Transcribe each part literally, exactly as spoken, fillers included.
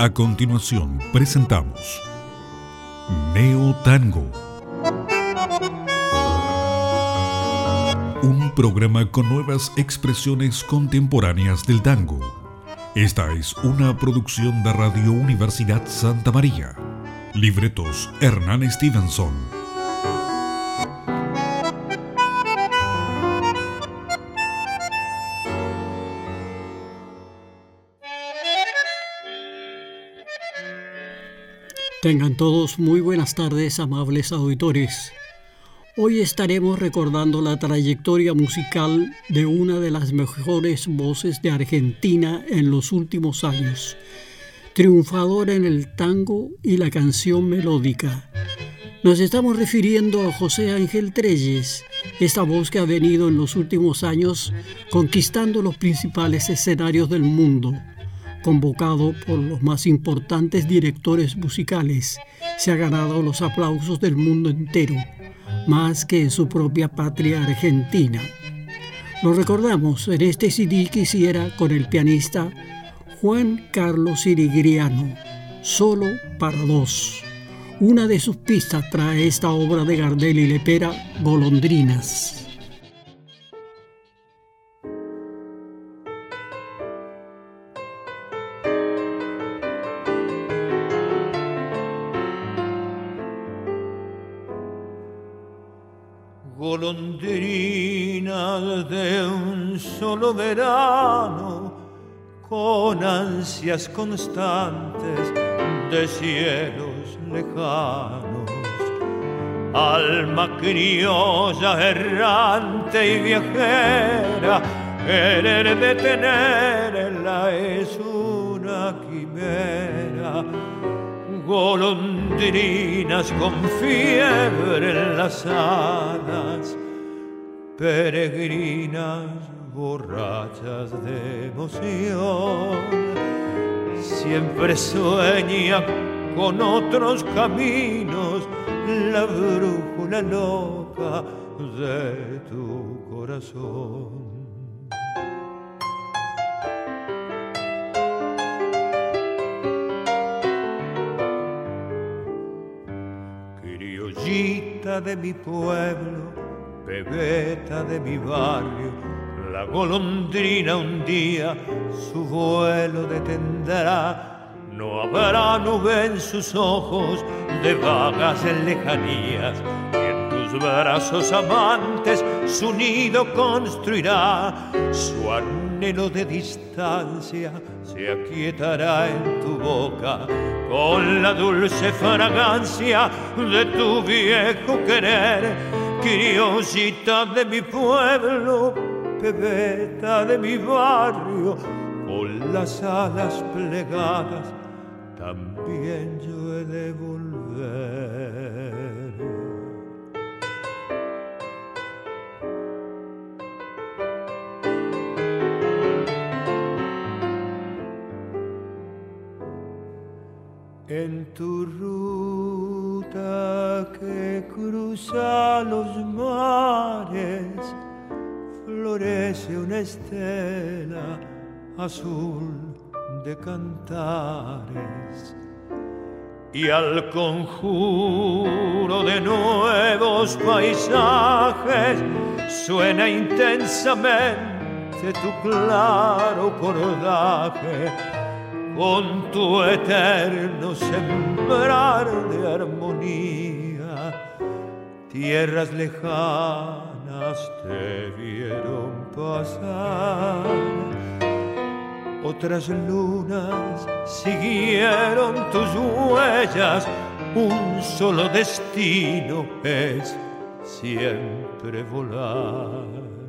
A continuación presentamos Neo Tango, un programa con nuevas expresiones contemporáneas del tango. Esta es una producción de Radio Universidad Santa María. Libretos Hernán Stevenson. Tengan todos muy buenas tardes, amables auditores. Hoy estaremos recordando la trayectoria musical de una de las mejores voces de Argentina en los últimos años, triunfadora en el tango y la canción melódica. Nos estamos refiriendo a José Ángel Trelles, esta voz que ha venido en los últimos años conquistando los principales escenarios del mundo. Convocado por los más importantes directores musicales, se ha ganado los aplausos del mundo entero, más que en su propia patria argentina. Lo recordamos en este C D que hiciera con el pianista Juan Carlos Sirigriano, Solo para dos. Una de sus pistas trae esta obra de Gardel y Lepera, Golondrinas. Golondrinas de un solo verano, con ansias constantes de cielos lejanos, alma criolla errante y viajera, querer detenerla es una quimera. Golondrinas con fiebre en las alas, peregrinas borrachas de emoción, siempre sueña con otros caminos la brújula loca de tu corazón. Criollita de mi pueblo, bebeta de mi barrio, la golondrina un día su vuelo detendrá. No habrá nube en sus ojos de vagas lejanías, y en tus brazos amantes su nido construirá. Su anhelo de distancia se aquietará en tu boca con la dulce fragancia de tu viejo querer. Criollita de mi pueblo, bebeta de mi barrio, con las alas plegadas también yo he de volver. En tu ruta que cruza los mares, florece una estela azul de cantares, y al conjuro de nuevos paisajes suena intensamente tu claro cordaje, con tu eterno sembrar de armonía. Tierras lejanas te vieron pasar, otras lunas siguieron tus huellas. Un solo destino es siempre volar.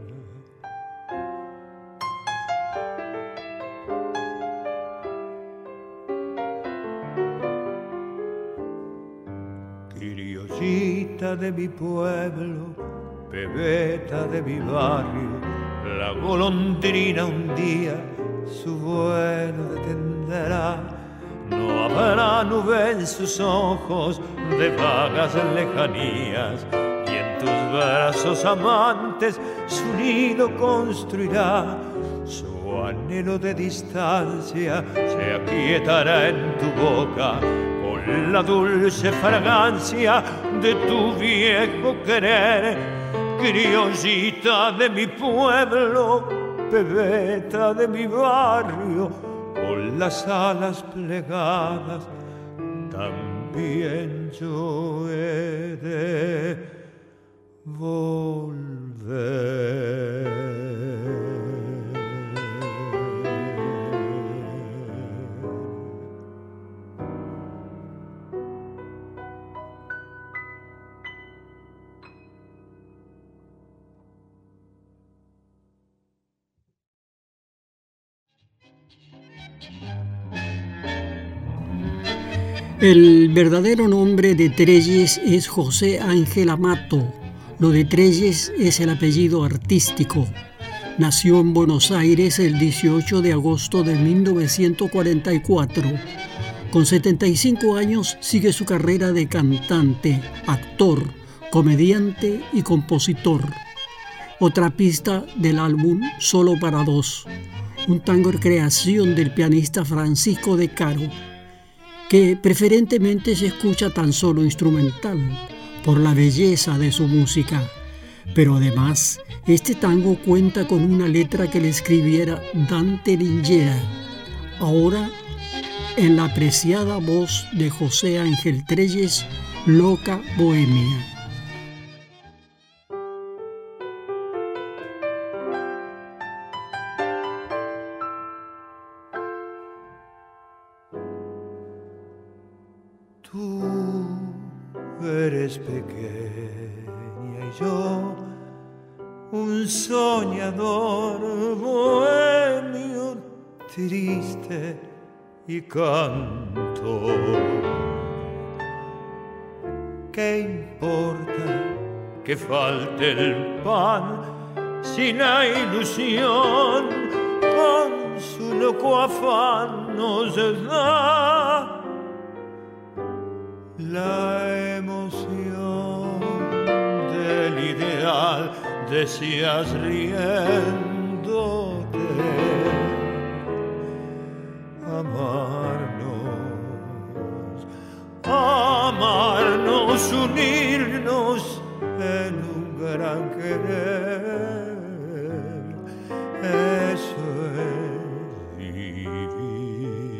Criollita de mi pueblo, bebeta de mi barrio, la golondrina un día su vuelo detendrá. No habrá nube en sus ojos de vagas lejanías, y en tus brazos amantes su nido construirá. Su su anhelo de distancia se aquietará en tu boca con la dulce fragancia de tu viejo querer. Criollita de mi pueblo, pebeta de mi barrio, con las alas plegadas, también yo he de volver. El verdadero nombre de Trelles es José Ángel Amato. Lo de Trelles es el apellido artístico. Nació en Buenos Aires el dieciocho de agosto de mil novecientos cuarenta y cuatro. Con setenta y cinco años sigue su carrera de cantante, actor, comediante y compositor. Otra pista del álbum Solo para dos, un tango de creación del pianista Francisco de Caro, que preferentemente se escucha tan solo instrumental por la belleza de su música. Pero además, este tango cuenta con una letra que le escribiera Dante Linguera, ahora en la apreciada voz de José Ángel Trelles, Loca Bohemia. Eres pequeña y yo un soñador bohemio triste y canto. ¿Qué importa que falte el pan si la ilusión con su loco afán nos da la emoción del ideal? Decías riéndote, amarnos, amarnos, unirnos en un gran querer. Eso es vivir.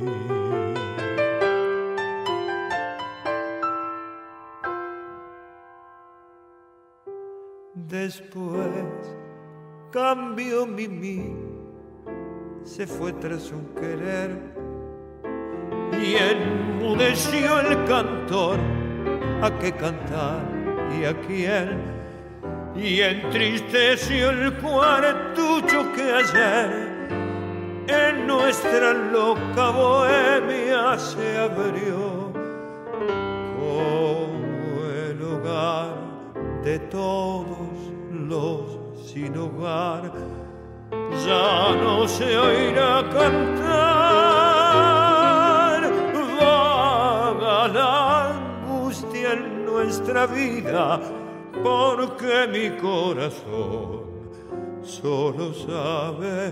Después cambió Mimi, se fue tras un querer y enmudeció el cantor. ¿A qué cantar y a quién? Y entristeció el cuartucho que ayer en nuestra loca bohemia se abrió como el hogar de todos los sin hogar. Ya no se oirá cantar, vaga la angustia en nuestra vida, porque mi corazón solo sabe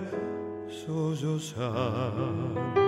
sollozar.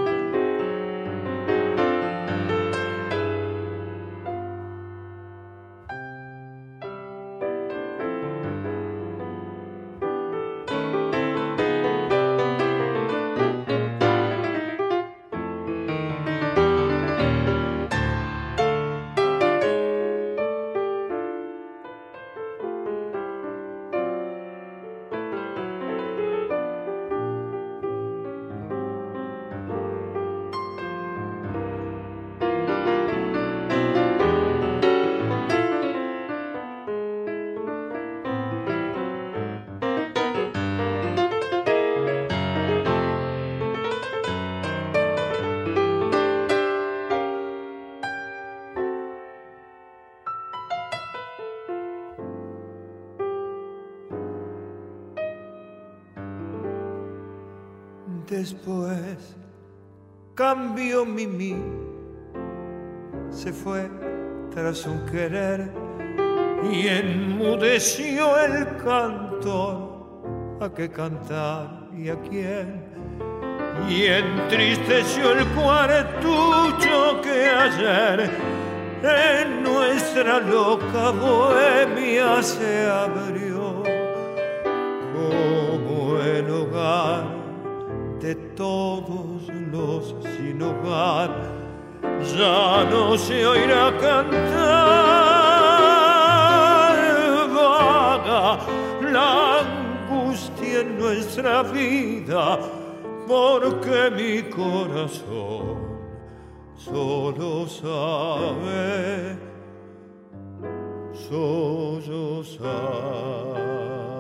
Después cambió Mimi, se fue tras un querer y enmudeció el cantor. ¿A qué cantar y a quién? y entristeció el cuartucho que ayer en nuestra loca bohemia se abrió como el hogar de todos los sin hogar. Ya no se oirá cantar vaga la angustia en nuestra vida, porque mi corazón solo sabe sollozar.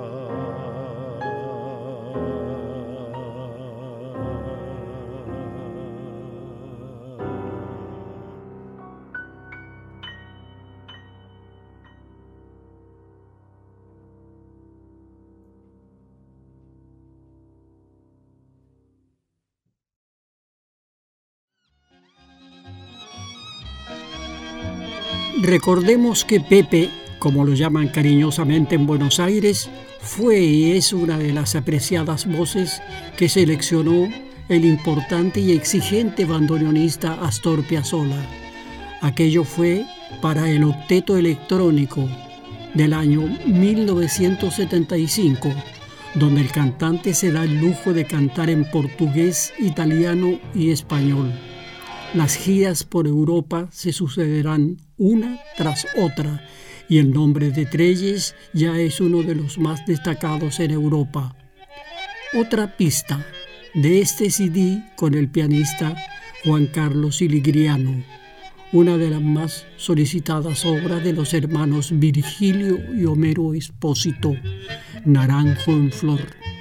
Recordemos que Pepe, como lo llaman cariñosamente en Buenos Aires, fue y es una de las apreciadas voces que seleccionó el importante y exigente bandoneonista Astor Piazzolla. Aquello fue para el octeto electrónico del año mil novecientos setenta y cinco, donde el cantante se da el lujo de cantar en portugués, italiano y español. Las giras por Europa se sucederán una tras otra y el nombre de Trelles ya es uno de los más destacados en Europa. Otra pista de este C D con el pianista Juan Carlos Iligriano, una de las más solicitadas obras de los hermanos Virgilio y Homero Espósito, Naranjo en Flor.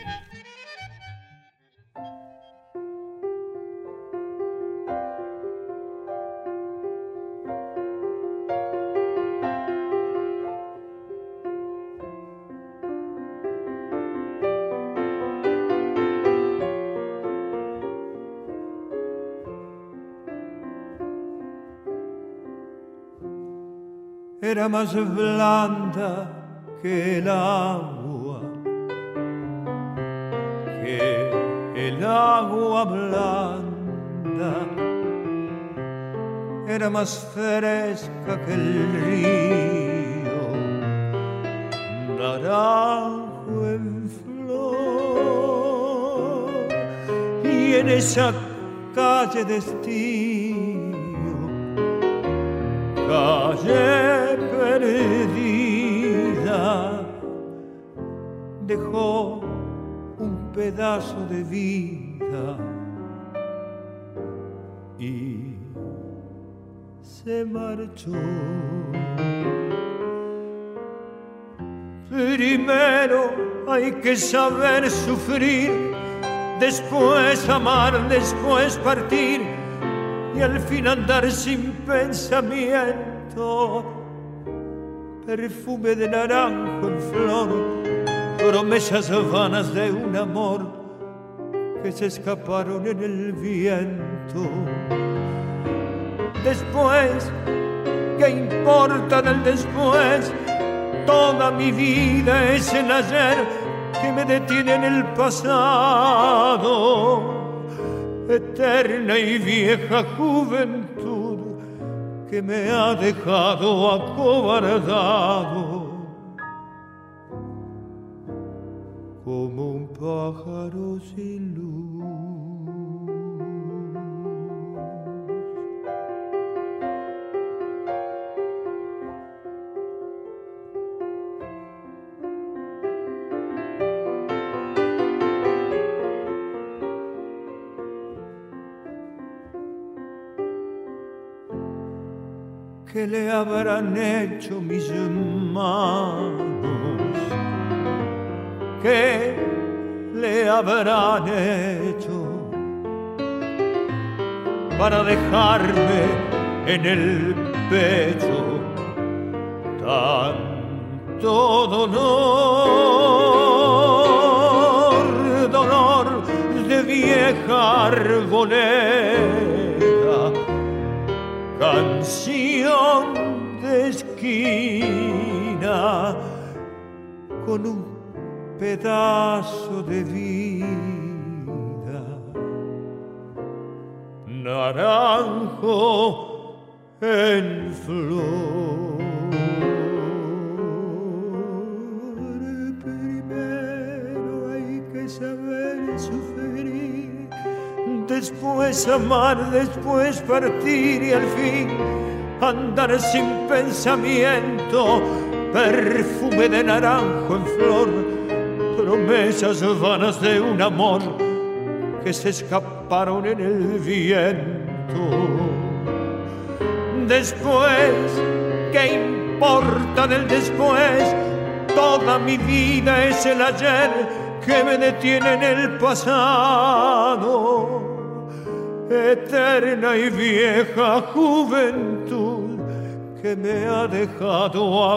Era más blanda que el agua, que el agua blanda, era más fresca que el río, naranjo en flor, y en esa calle destino, calle perdida, dejó un pedazo de vida y se marchó. Primero hay que saber sufrir, después amar, después partir y al fin andar sin pensamiento. Perfume de naranjo en flor, promesas vanas de un amor que se escaparon en el viento. Después, ¿qué importa del después? Toda mi vida es el ayer que me detiene en el pasado. Eterna y vieja juventud que me ha dejado acobardado como un pájaro sin luz. ¿Qué le habrán hecho mis manos? ¿Qué le habrán hecho para dejarme en el pecho tanto dolor, dolor de vieja arboleda, canción de esquina con un pedazo de vida naranjo en flor. Primero hay que saber sufrir, después amar, después partir y al fin andar sin pensamiento, perfume de naranjo en flor, promesas vanas de un amor que se escaparon en el viento. Después, ¿qué importa del después? Toda mi vida es el ayer que me detiene en el pasado. Eterna y vieja juventud que me ha dejado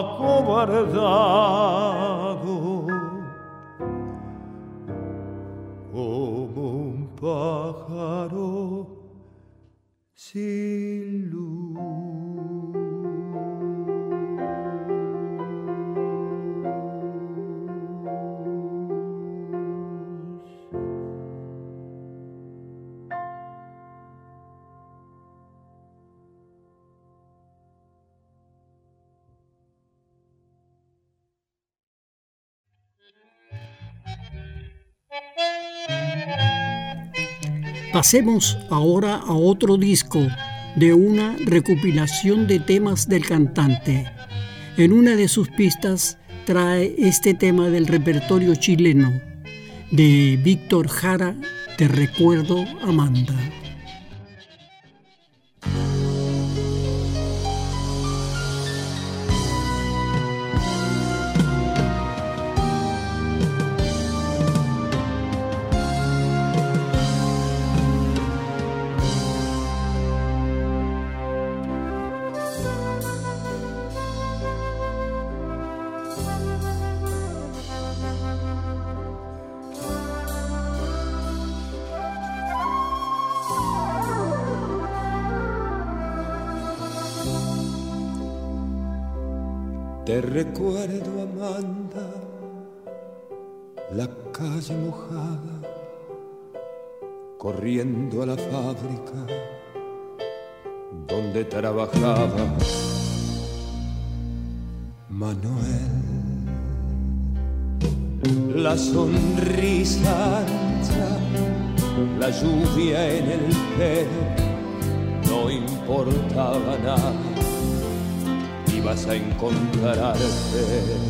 acobardado como un pájaro sin luz. Pasemos ahora a otro disco de una recopilación de temas del cantante. En una de sus pistas trae este tema del repertorio chileno de Víctor Jara, Te recuerdo, Amanda. Te recuerdo, Amanda, la calle mojada, corriendo a la fábrica donde trabajaba Manuel. La sonrisa ancha, la lluvia en el pelo, no importaba nada. Ibas a encontrarte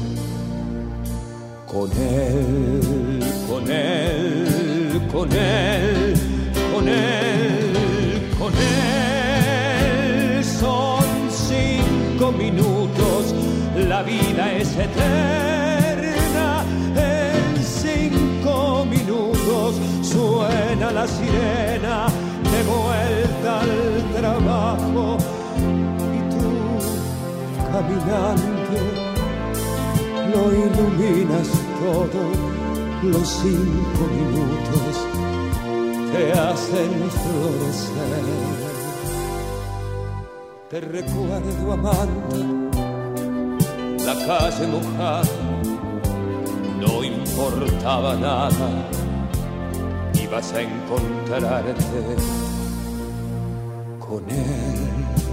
con él, con él, con él, con él, con él. Son cinco minutos, la vida es eterna. En cinco minutos suena la sirena de vuelta al trabajo. Caminando, lo iluminas todo, los cinco minutos te hacen florecer. Te recuerdo, Amanda, la calle mojada, no importaba nada, ibas a encontrarte con él.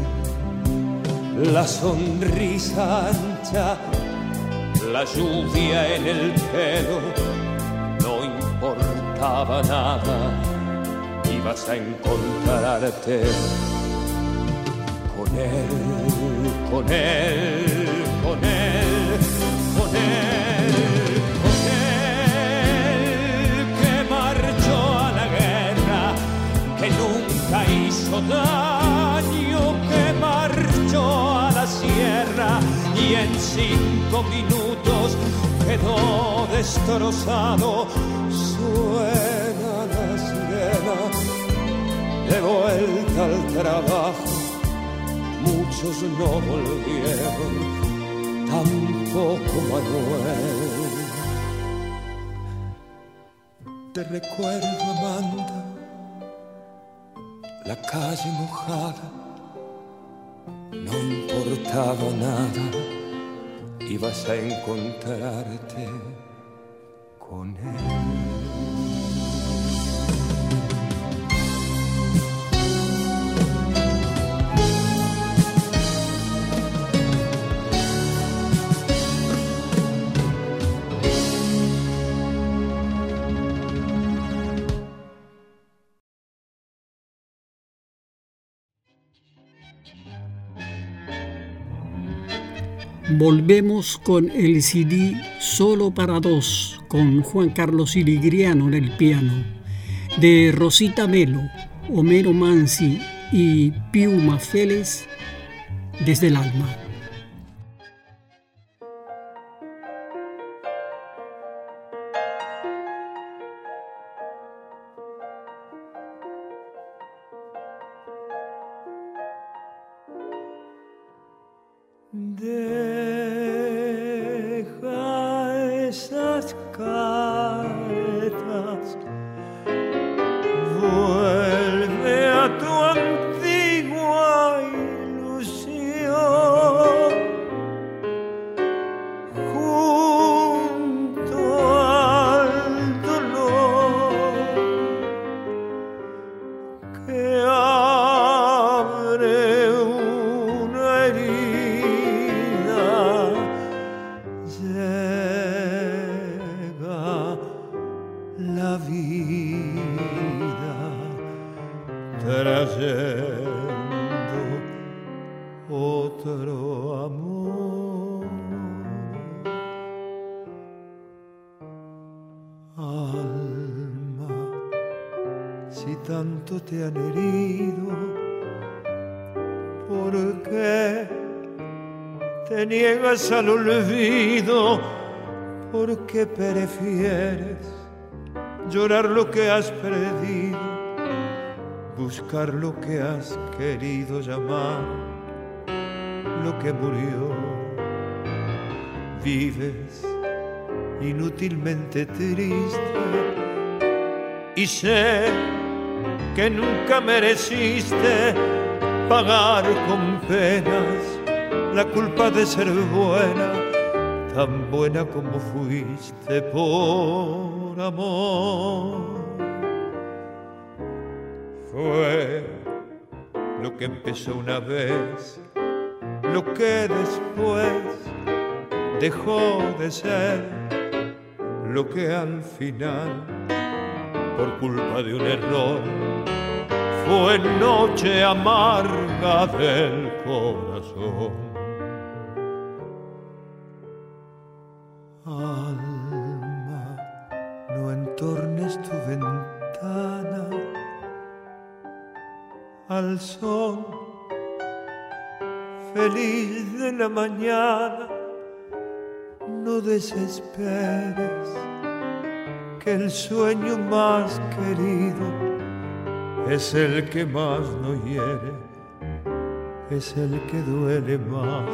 La sonrisa ancha, la lluvia en el pelo, no importaba nada, ibas a encontrarte con él, con él, con él, con él, con él, que marchó a la guerra, que nunca hizo daño, que marchó a la sierra y en cinco minutos quedó destrozado. Suena la sirena de vuelta al trabajo. Muchos no volvieron, tampoco Manuel. Te recuerdo, Amanda, la calle mojada, no importaba nada, ibas a encontrarte con él. Volvemos con el C D Solo para dos, con Juan Carlos Irigliano en el piano, de Rosita Melo, Homero Manzi y Piuma Félix, Desde el alma. Te han herido, ¿por qué te niegas al olvido? ¿Por qué prefieres llorar lo que has perdido, buscar lo que has querido, llamar lo que murió? Vives inútilmente triste y sé que nunca mereciste pagar con penas la culpa de ser buena, tan buena como fuiste por amor. Fue lo que empezó una vez, lo que después dejó de ser, lo que al final, por culpa de un error, fue noche amarga del corazón. Alma, no entornes tu ventana al sol feliz de la mañana, no desesperes, que el sueño más querido es el que más no hiere, es el que duele más.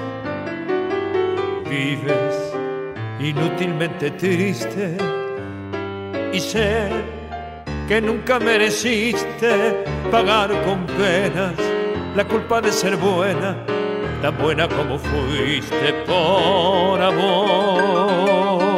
Vives inútilmente triste y sé que nunca mereciste pagar con penas la culpa de ser buena, tan buena como fuiste por amor.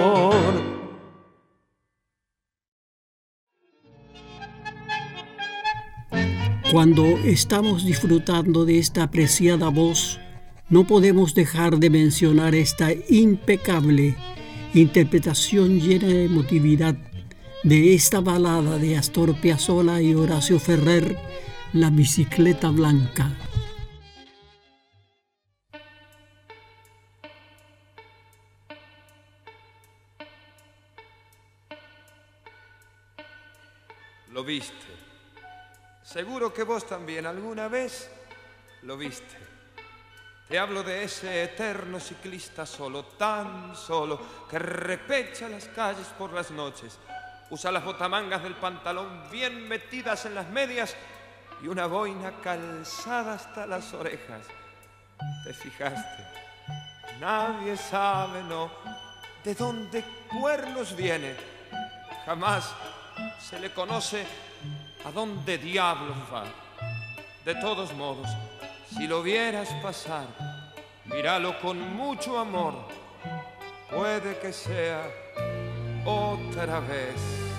Cuando estamos disfrutando de esta apreciada voz, no podemos dejar de mencionar esta impecable interpretación llena de emotividad de esta balada de Astor Piazzolla y Horacio Ferrer, La bicicleta blanca. Lo viste. Seguro que vos también alguna vez lo viste. Te hablo de ese eterno ciclista solo, tan solo, que repecha las calles por las noches. Usa las botamangas del pantalón bien metidas en las medias y una boina calzada hasta las orejas. ¿Te fijaste? Nadie sabe, no, de dónde cuernos viene. Jamás se le conoce a dónde diablos va. De todos modos, si lo vieras pasar, míralo con mucho amor. Puede que sea otra vez.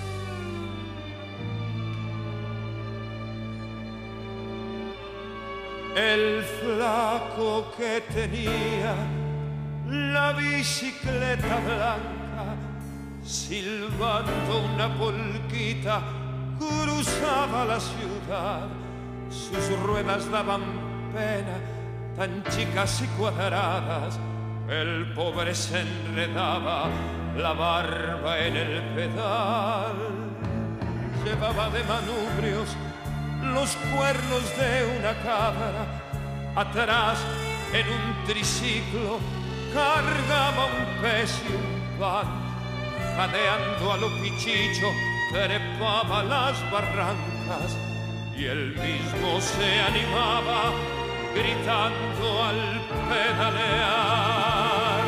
El flaco que tenía la bicicleta blanca, silbando una polquita, cruzaba la ciudad. Sus ruedas daban pena, tan chicas y cuadradas, El pobre se enredaba la barba en el pedal, llevaba de manubrios los cuernos de una cabra, atrás en un triciclo cargaba un pez y un pan, jadeando a lo pichicho trepaba las barrancas y él mismo se animaba gritando al pedalear: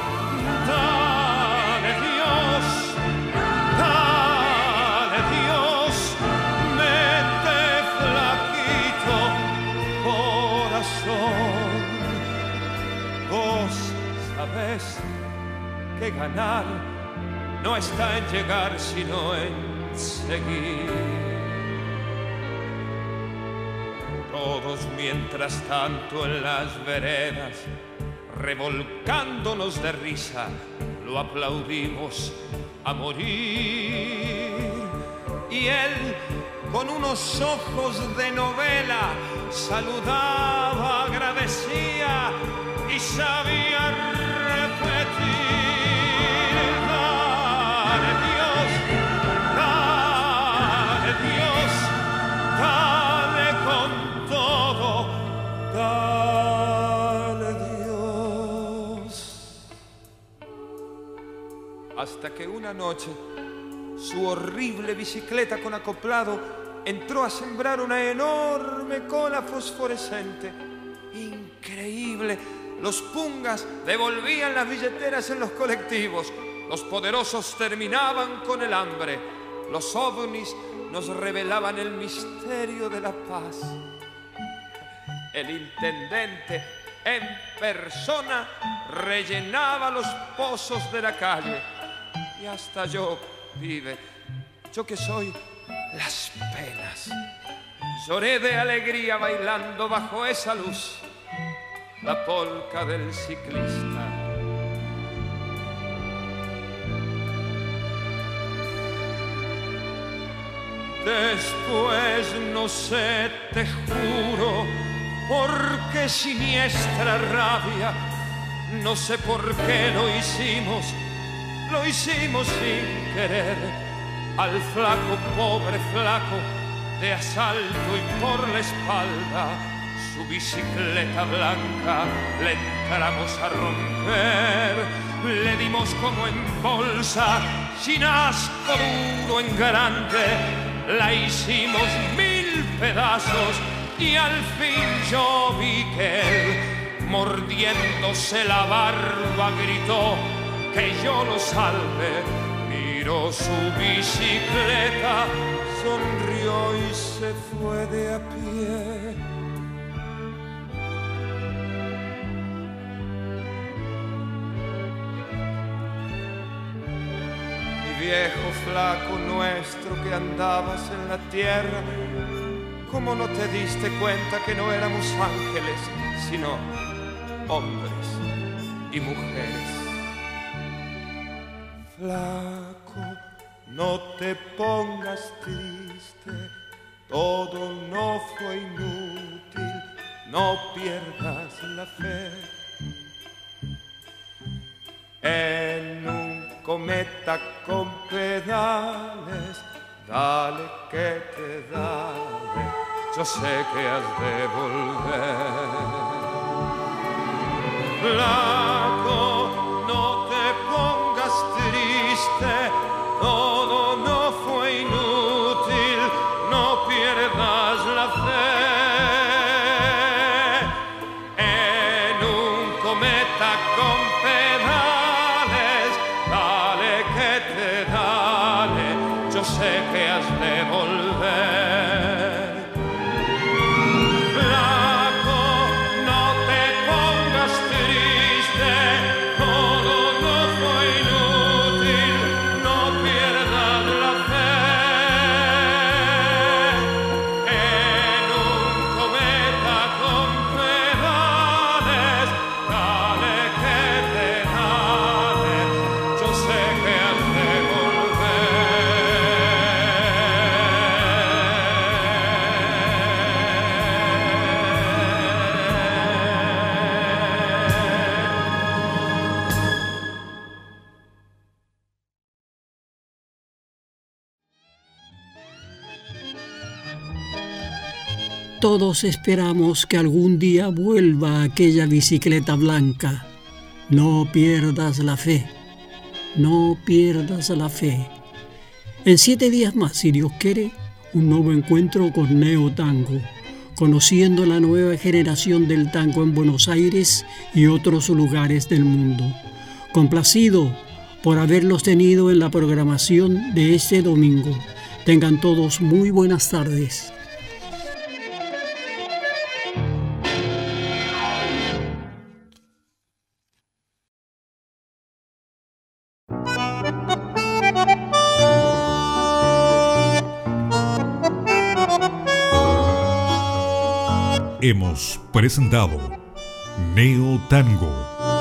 dale Dios, dale Dios, mete flaquito corazón. Vos sabés que ganar no está en llegar sino en seguir. Todos mientras tanto en las veredas, revolcándonos de risa, lo aplaudimos a morir. Y él, con unos ojos de novela, saludaba, agradecía y sabía repetir: dale Dios, dale Dios, dale con todo, dale Dios. Hasta que una noche su horrible bicicleta con acoplado entró a sembrar una enorme cola fosforescente. Increíble. Los pungas devolvían las billeteras en los colectivos. Los poderosos terminaban con el hambre. Los ovnis nos revelaban el misterio de la paz. El intendente en persona rellenaba los pozos de la calle. Y hasta yo, pibe, yo que soy las penas, lloré de alegría bailando bajo esa luz la polca del ciclista. Después no sé, te juro, por qué siniestra rabia, no sé por qué lo hicimos, lo hicimos sin querer. Al flaco, pobre flaco, de asalto y por la espalda, su bicicleta blanca le entramos a romper. Le dimos como en bolsa, sin asco duro en grande, la hicimos mil pedazos y al fin yo vi que él, mordiéndose la barba, gritó que yo lo salve. Miró su bicicleta, sonrió y se fue de a pie. Mi viejo flaco nuestro que andabas en la tierra, ¿cómo no te diste cuenta que no éramos ángeles, sino hombres y mujeres? Flaco, no te pongas triste, todo no fue inútil, no pierdas la fe. En un cometa con pedales, dale que te dale, yo sé que has de volver. Flaco, no te pongas triste, todo no fue inútil, no pierdas la fe. En un cometa con pedales, dale que te dale, yo sé que has de volver. Flaco, no te pongas triste, todo no fue inútil, no pierdas la fe. En un cometa con pedales, dale que te dale, yo sé que has de volver. Todos esperamos que algún día vuelva aquella bicicleta blanca. No pierdas la fe, no pierdas la fe. En siete días más, si Dios quiere, un nuevo encuentro con Neo Tango, conociendo la nueva generación del tango en Buenos Aires y otros lugares del mundo. Complacido por haberlos tenido en la programación de este domingo. Tengan todos muy buenas tardes. Hemos presentado Neo Tango,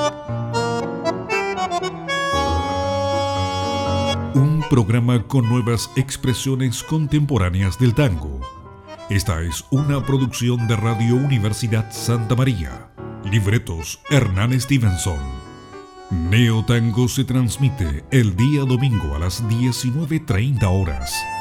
un programa con nuevas expresiones contemporáneas del tango. Esta es una producción de Radio Universidad Santa María. Libretos Hernán Stevenson. Neo Tango se transmite el día domingo a las diecinueve treinta horas.